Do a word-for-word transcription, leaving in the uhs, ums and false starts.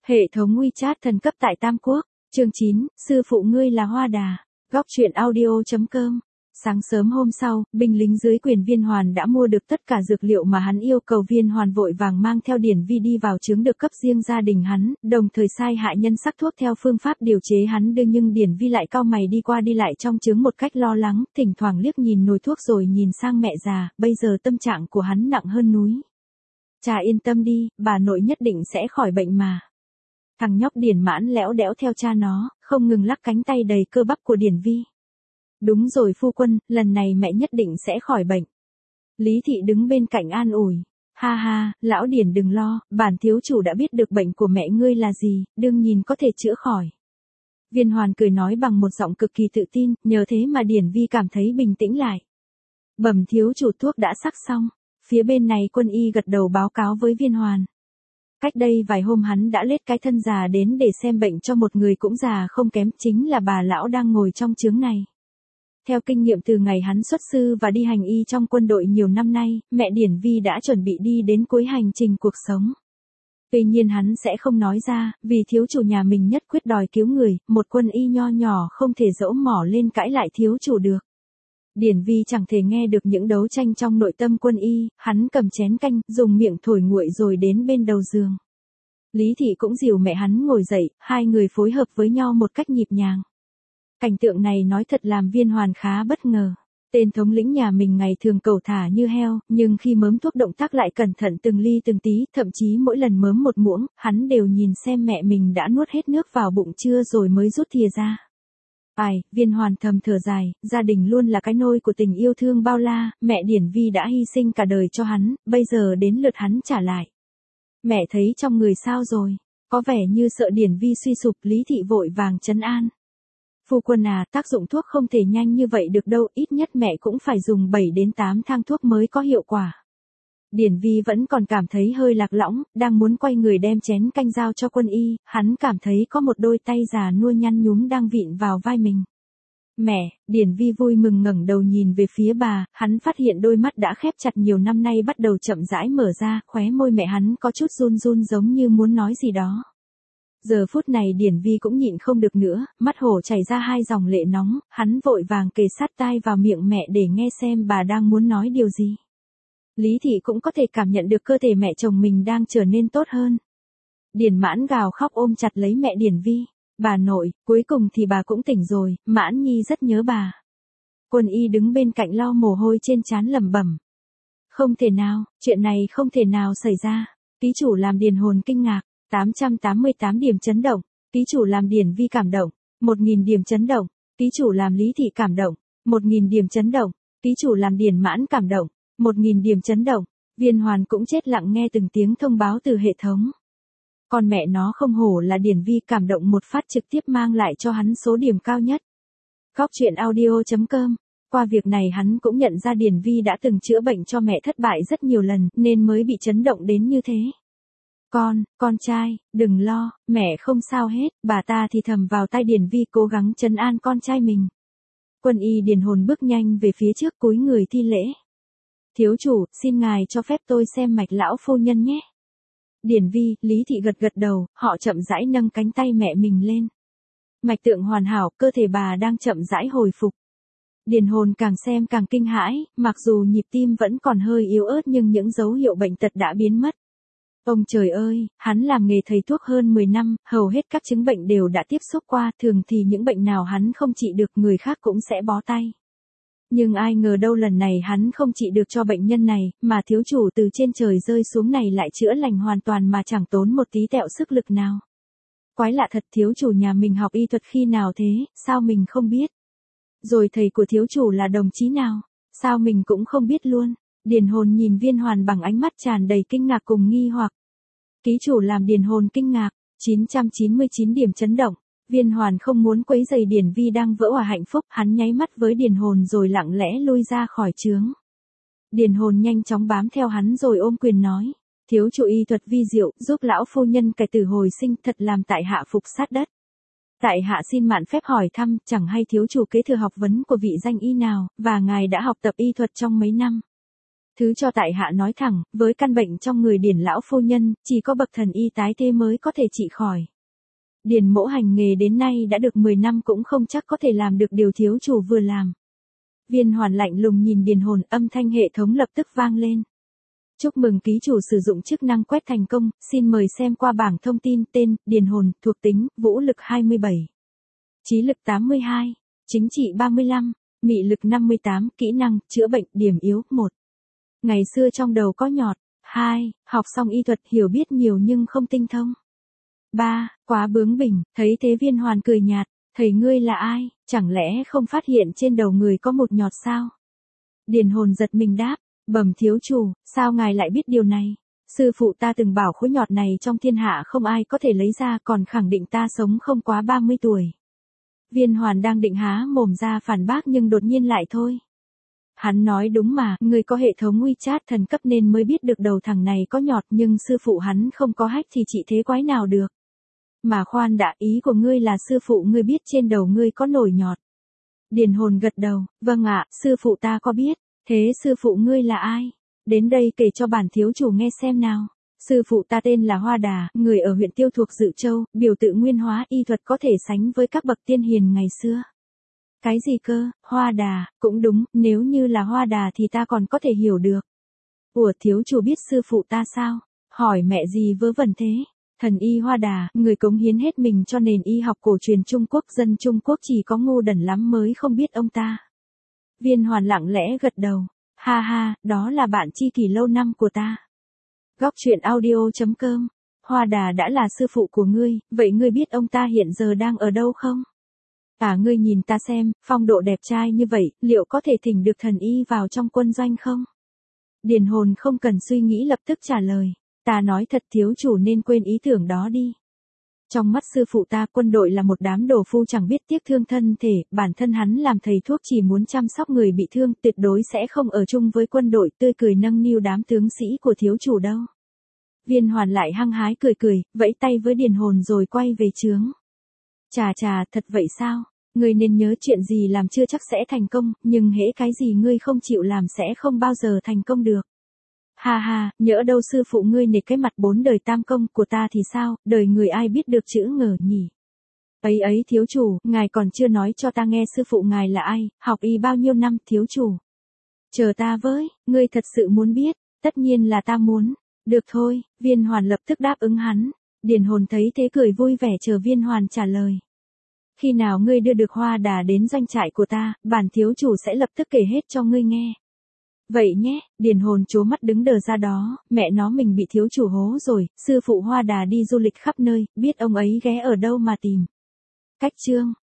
Hệ thống WeChat thần cấp tại Tam Quốc, chương chín, sư phụ ngươi là Hoa Đà, góc truyện audio chấm com. Sáng sớm hôm sau, binh lính dưới quyền Viên Hoàn đã mua được tất cả dược liệu mà hắn yêu cầu. Viên Hoàn vội vàng mang theo Điển Vi đi vào trướng được cấp riêng gia đình hắn, đồng thời sai hạ nhân sắc thuốc theo phương pháp điều chế hắn đưa, nhưng Điển Vi lại cau mày đi qua đi lại trong trướng một cách lo lắng, thỉnh thoảng liếc nhìn nồi thuốc rồi nhìn sang mẹ già. Bây giờ tâm trạng của hắn nặng hơn núi. Cha yên tâm đi, bà nội nhất định sẽ khỏi bệnh mà. Thằng nhóc Điển Mãn lẽo đẽo theo cha nó, không ngừng lắc cánh tay đầy cơ bắp của Điển Vi. Đúng rồi phu quân, lần này mẹ nhất định sẽ khỏi bệnh. Lý Thị đứng bên cạnh an ủi. Ha ha, lão Điển đừng lo, bản thiếu chủ đã biết được bệnh của mẹ ngươi là gì, đương nhìn có thể chữa khỏi. Viên Hoàn cười nói bằng một giọng cực kỳ tự tin, nhờ thế mà Điển Vi cảm thấy bình tĩnh lại. Bẩm thiếu chủ, thuốc đã sắc xong. Phía bên này quân y gật đầu báo cáo với Viên Hoàn. Cách đây vài hôm hắn đã lết cái thân già đến để xem bệnh cho một người cũng già không kém, chính là bà lão đang ngồi trong trướng này. Theo kinh nghiệm từ ngày hắn xuất sư và đi hành y trong quân đội nhiều năm nay, mẹ Điển Vi đã chuẩn bị đi đến cuối hành trình cuộc sống. Tuy nhiên hắn sẽ không nói ra, vì thiếu chủ nhà mình nhất quyết đòi cứu người, một quân y nho nhỏ không thể dẫu mỏ lên cãi lại thiếu chủ được. Điển Vi chẳng thể nghe được những đấu tranh trong nội tâm quân y, hắn cầm chén canh, dùng miệng thổi nguội rồi đến bên đầu giường. Lý Thị cũng dìu mẹ hắn ngồi dậy, hai người phối hợp với nhau một cách nhịp nhàng. Cảnh tượng này nói thật làm Viên Hoàn khá bất ngờ. Tên thống lĩnh nhà mình ngày thường cẩu thả như heo, nhưng khi mớm thuốc động tác lại cẩn thận từng ly từng tí, thậm chí mỗi lần mớm một muỗng, hắn đều nhìn xem mẹ mình đã nuốt hết nước vào bụng chưa rồi mới rút thìa ra. Ai, Viên Hoàn thầm thở dài, gia đình luôn là cái nôi của tình yêu thương bao la, mẹ Điển Vi đã hy sinh cả đời cho hắn, bây giờ đến lượt hắn trả lại. Mẹ thấy trong người sao rồi? Có vẻ như sợ Điển Vi suy sụp. Lý Thị vội vàng trấn an. Phu quân à, tác dụng thuốc không thể nhanh như vậy được đâu, ít nhất mẹ cũng phải dùng bảy đến tám thang thuốc mới có hiệu quả. Điển Vi vẫn còn cảm thấy hơi lạc lõng, đang muốn quay người đem chén canh giao cho quân y, hắn cảm thấy có một đôi tay già nua nhăn nhúm đang vịn vào vai mình. Mẹ, Điển Vi vui mừng ngẩng đầu nhìn về phía bà, hắn phát hiện đôi mắt đã khép chặt nhiều năm nay bắt đầu chậm rãi mở ra, khóe môi mẹ hắn có chút run run giống như muốn nói gì đó. Giờ phút này Điển Vi cũng nhịn không được nữa, mắt hổ chảy ra hai dòng lệ nóng, hắn vội vàng kề sát tai vào miệng mẹ để nghe xem bà đang muốn nói điều gì. Lý Thị cũng có thể cảm nhận được cơ thể mẹ chồng mình đang trở nên tốt hơn. Điển Mãn gào khóc ôm chặt lấy mẹ Điển Vi. Bà nội, cuối cùng thì bà cũng tỉnh rồi, Mãn Nhi rất nhớ bà. Quân y đứng bên cạnh lau mồ hôi trên trán lẩm bẩm. Không thể nào, chuyện này không thể nào xảy ra. Ký chủ làm Điền Hồn kinh ngạc, tám trăm tám mươi tám điểm chấn động. Ký chủ làm Điển Vi cảm động, một nghìn điểm chấn động. Ký chủ làm Lý Thị cảm động, một nghìn điểm chấn động. Ký chủ làm Điển Mãn cảm động, một nghìn điểm chấn động. Viên Hoàn cũng chết lặng nghe từng tiếng thông báo từ hệ thống. Còn mẹ nó không hổ là Điển Vi, cảm động một phát trực tiếp mang lại cho hắn số điểm cao nhất. Góc truyện audio chấm com. Qua việc này hắn cũng nhận ra Điển Vi đã từng chữa bệnh cho mẹ thất bại rất nhiều lần, nên mới bị chấn động đến như thế. Con, con trai, đừng lo, mẹ không sao hết, bà ta thì thầm vào tai Điển Vi cố gắng trấn an con trai mình. Quân y Điền Hồn bước nhanh về phía trước cúi người thi lễ. Thiếu chủ, xin ngài cho phép tôi xem mạch lão phu nhân nhé. Điển Vi, Lý Thị gật gật đầu, họ chậm rãi nâng cánh tay mẹ mình lên. Mạch tượng hoàn hảo, cơ thể bà đang chậm rãi hồi phục. Điền Hồn càng xem càng kinh hãi, mặc dù nhịp tim vẫn còn hơi yếu ớt nhưng những dấu hiệu bệnh tật đã biến mất. Ông trời ơi, hắn làm nghề thầy thuốc hơn mười năm, hầu hết các chứng bệnh đều đã tiếp xúc qua, thường thì những bệnh nào hắn không trị được người khác cũng sẽ bó tay. Nhưng ai ngờ đâu lần này hắn không trị được cho bệnh nhân này, mà thiếu chủ từ trên trời rơi xuống này lại chữa lành hoàn toàn mà chẳng tốn một tí tẹo sức lực nào. Quái lạ thật, thiếu chủ nhà mình học y thuật khi nào thế, sao mình không biết? Rồi thầy của thiếu chủ là đồng chí nào, sao mình cũng không biết luôn? Điền Hồn nhìn Viên Hoàn bằng ánh mắt tràn đầy kinh ngạc cùng nghi hoặc. Ký chủ làm Điền Hồn kinh ngạc, chín trăm chín mươi chín điểm chấn động. Viên Hoàn không muốn quấy rầy Điển Vi đang vỡ òa hạnh phúc, hắn nháy mắt với Điền Hồn rồi lặng lẽ lui ra khỏi trướng. Điền Hồn nhanh chóng bám theo hắn rồi ôm quyền nói, thiếu chủ y thuật vi diệu, giúp lão phu nhân cải tử hồi sinh, thật làm tại hạ phục sát đất. Tại hạ xin mạn phép hỏi thăm, chẳng hay thiếu chủ kế thừa học vấn của vị danh y nào, và ngài đã học tập y thuật trong mấy năm? Thứ cho tại hạ nói thẳng, với căn bệnh trong người Điền lão phu nhân, chỉ có bậc thần y tái thế mới có thể trị khỏi. Điền mỗ hành nghề đến nay đã được mười năm cũng không chắc có thể làm được điều thiếu chủ vừa làm. Viên Hoàn lạnh lùng nhìn Điền Hồn, âm thanh hệ thống lập tức vang lên. Chúc mừng ký chủ sử dụng chức năng quét thành công, xin mời xem qua bảng thông tin. Tên, Điền Hồn, thuộc tính, vũ lực hai mươi bảy, trí lực tám mươi hai, chính trị ba mươi lăm, mị lực năm mươi tám, kỹ năng, chữa bệnh, điểm yếu, một. Ngày xưa trong đầu có nhọt. hai. Học xong y thuật, hiểu biết nhiều nhưng không tinh thông. ba. Quá bướng bỉnh. Thấy thế Viên Hoàn cười nhạt, thầy ngươi là ai, chẳng lẽ không phát hiện trên đầu người có một nhọt sao? Điền Hồn giật mình đáp, bẩm thiếu chủ, sao ngài lại biết điều này? Sư phụ ta từng bảo khối nhọt này trong thiên hạ không ai có thể lấy ra, còn khẳng định ta sống không quá ba mươi tuổi. Viên Hoàn đang định há mồm ra phản bác nhưng đột nhiên lại thôi. Hắn nói đúng mà, người có hệ thống WeChat thần cấp nên mới biết được đầu thằng này có nhọt, nhưng sư phụ hắn không có hack thì trị thế quái nào được. Mà khoan đã, ý của ngươi là sư phụ ngươi biết trên đầu ngươi có nổi nhọt. Điền Hồn gật đầu, vâng ạ, sư phụ ta có biết. Thế sư phụ ngươi là ai? Đến đây kể cho bản thiếu chủ nghe xem nào. Sư phụ ta tên là Hoa Đà, người ở huyện Tiêu thuộc Dự Châu, biểu tự nguyên hóa, y thuật có thể sánh với các bậc tiên hiền ngày xưa. Cái gì cơ, Hoa Đà, cũng đúng, nếu như là Hoa Đà thì ta còn có thể hiểu được. Ủa thiếu chủ biết sư phụ ta sao? Hỏi mẹ gì vớ vẩn thế? Thần y Hoa Đà, người cống hiến hết mình cho nền y học cổ truyền Trung Quốc, dân Trung Quốc chỉ có ngu đần lắm mới không biết ông ta. Viên Hoàn lặng lẽ gật đầu, ha ha, đó là bạn tri kỷ lâu năm của ta. Góc truyện audio chấm com. Hoa Đà đã là sư phụ của ngươi, vậy ngươi biết ông ta hiện giờ đang ở đâu không? À ngươi nhìn ta xem, phong độ đẹp trai như vậy, liệu có thể thỉnh được thần y vào trong quân doanh không? Điền Hồn không cần suy nghĩ lập tức trả lời, ta nói thật thiếu chủ nên quên ý tưởng đó đi. Trong mắt sư phụ ta quân đội là một đám đồ phu chẳng biết tiếc thương thân thể, bản thân hắn làm thầy thuốc chỉ muốn chăm sóc người bị thương, tuyệt đối sẽ không ở chung với quân đội tươi cười nâng niu đám tướng sĩ của thiếu chủ đâu. Viên Hoàn lại hăng hái cười cười, vẫy tay với Điền Hồn rồi quay về trướng. Chà chà, thật vậy sao? Ngươi nên nhớ chuyện gì làm chưa chắc sẽ thành công, nhưng hễ cái gì ngươi không chịu làm sẽ không bao giờ thành công được. Ha ha, nhỡ đâu sư phụ ngươi nể cái mặt bốn đời tam công của ta thì sao, đời người ai biết được chữ ngờ nhỉ? Ấy ấy thiếu chủ, ngài còn chưa nói cho ta nghe sư phụ ngài là ai, học y bao nhiêu năm thiếu chủ? Chờ ta với, ngươi thật sự muốn biết, tất nhiên là ta muốn. Được thôi, Viên Hoàn lập tức đáp ứng hắn. Điền Hồn thấy thế cười vui vẻ chờ Viên Hoàn trả lời. Khi nào ngươi đưa được Hoa Đà đến doanh trại của ta, bản thiếu chủ sẽ lập tức kể hết cho ngươi nghe. Vậy nhé, Điền Hồn trố mắt đứng đờ ra đó, mẹ nó mình bị thiếu chủ hố rồi, sư phụ Hoa Đà đi du lịch khắp nơi, biết ông ấy ghé ở đâu mà tìm. Cách chương